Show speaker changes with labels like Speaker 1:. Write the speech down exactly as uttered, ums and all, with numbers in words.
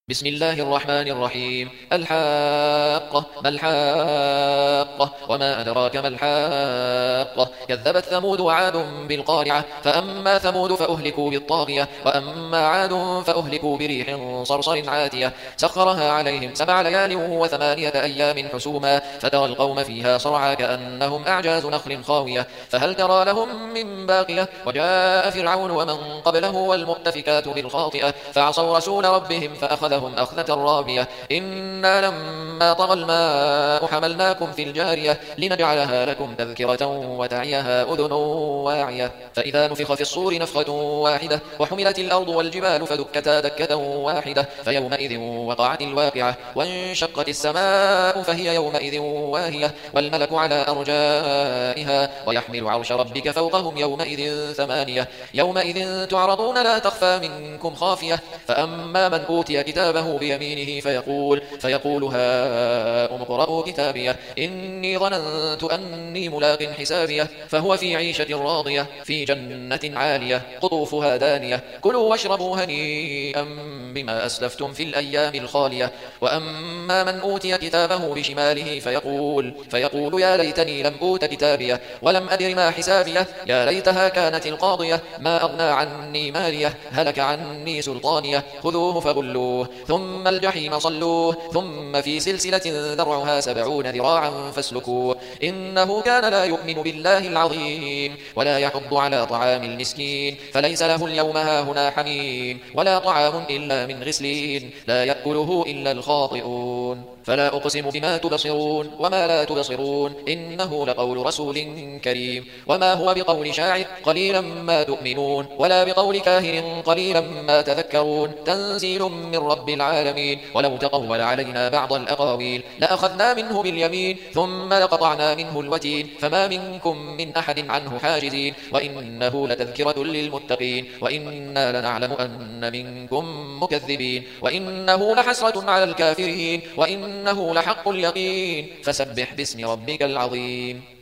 Speaker 1: بسم الله الرحمن الرحيم. الحاقة ما الحاقة وما أدراك ما الحاقة. كذبت ثمود وعاد بالقارعة. فأما ثمود فأهلكوا بالطاغية وأما عاد فأهلكوا بريح صرصر عاتية سخرها عليهم سبع ليال وثمانية أيام حسوما فترى القوم فيها صرعى كأنهم أعجاز نخل خاوية فهل ترى لهم من باقية. وجاء فرعون ومن قبله والمؤتفكات بالخاطئة فعصوا رسول ربهم فأخذهم أخذة رابية. إنا لما طغى الماء حملناكم في الجارية لنجعلها لكم تذكرة وتعيها أذن واعية. فإذا نفخ في الصور نفخة واحدة وحملت الأرض والجبال فدكتا دكة واحدة فيومئذ وقعت الواقعة وانشقت السماء فهي يومئذ واهية والملك على أرجائها ويحمل عرش ربك فوقهم يومئذ ثمانية. يومئذ تعرضون لا تخفى منكم خافية. فأما من أوتي كتابه بيمينه فيقول, فيقول هاؤم اقرءوا كتابيه إني ظننت أني ملاق حسابيه فهو في عيشة راضية في جنة عالية قطوفها دانية كلوا واشربوا هنيئا بما أسلفتم في الأيام الخالية. وأما من أوتي كتابه بشماله فيقول, فيقول يا ليتني لم أوت كتابيه ولم أدر ما حسابيه يا ليتها كانت القاضية ما أغنى عني ماليه هلك عني سلطانيه خذوه فغلوه ثم الجحيم صلوه ثم في سلسلة ذرعها سبعون ذراعا فاسلكوه إنه كان لا يؤمن بالله العظيم ولا يحض على طعام المسكين فليس له اليوم هاهنا حميم ولا طعام إلا من غسلين لا يأكله إلا الخاطئون. فلا أقسم بما تبصرون وما لا تبصرون إنه لقول رسول كريم وما هو بقول شاعر قليلا ما تؤمنون ولا بقول كاهن قليلا ما تذكرون تنزيل من رب العالمين. ولو تقول علينا بعض الأقاويل لأخذنا منه باليمين ثم لقطعنا منه الوتين فما منكم من أحد عنه حاجزين وإنه لتذكرة للمتقين وإنا لنعلم أن منكم مكذبين وإنه لحسرة على الكافرين وإنه لحق اليقين فسبح باسم ربك العظيم.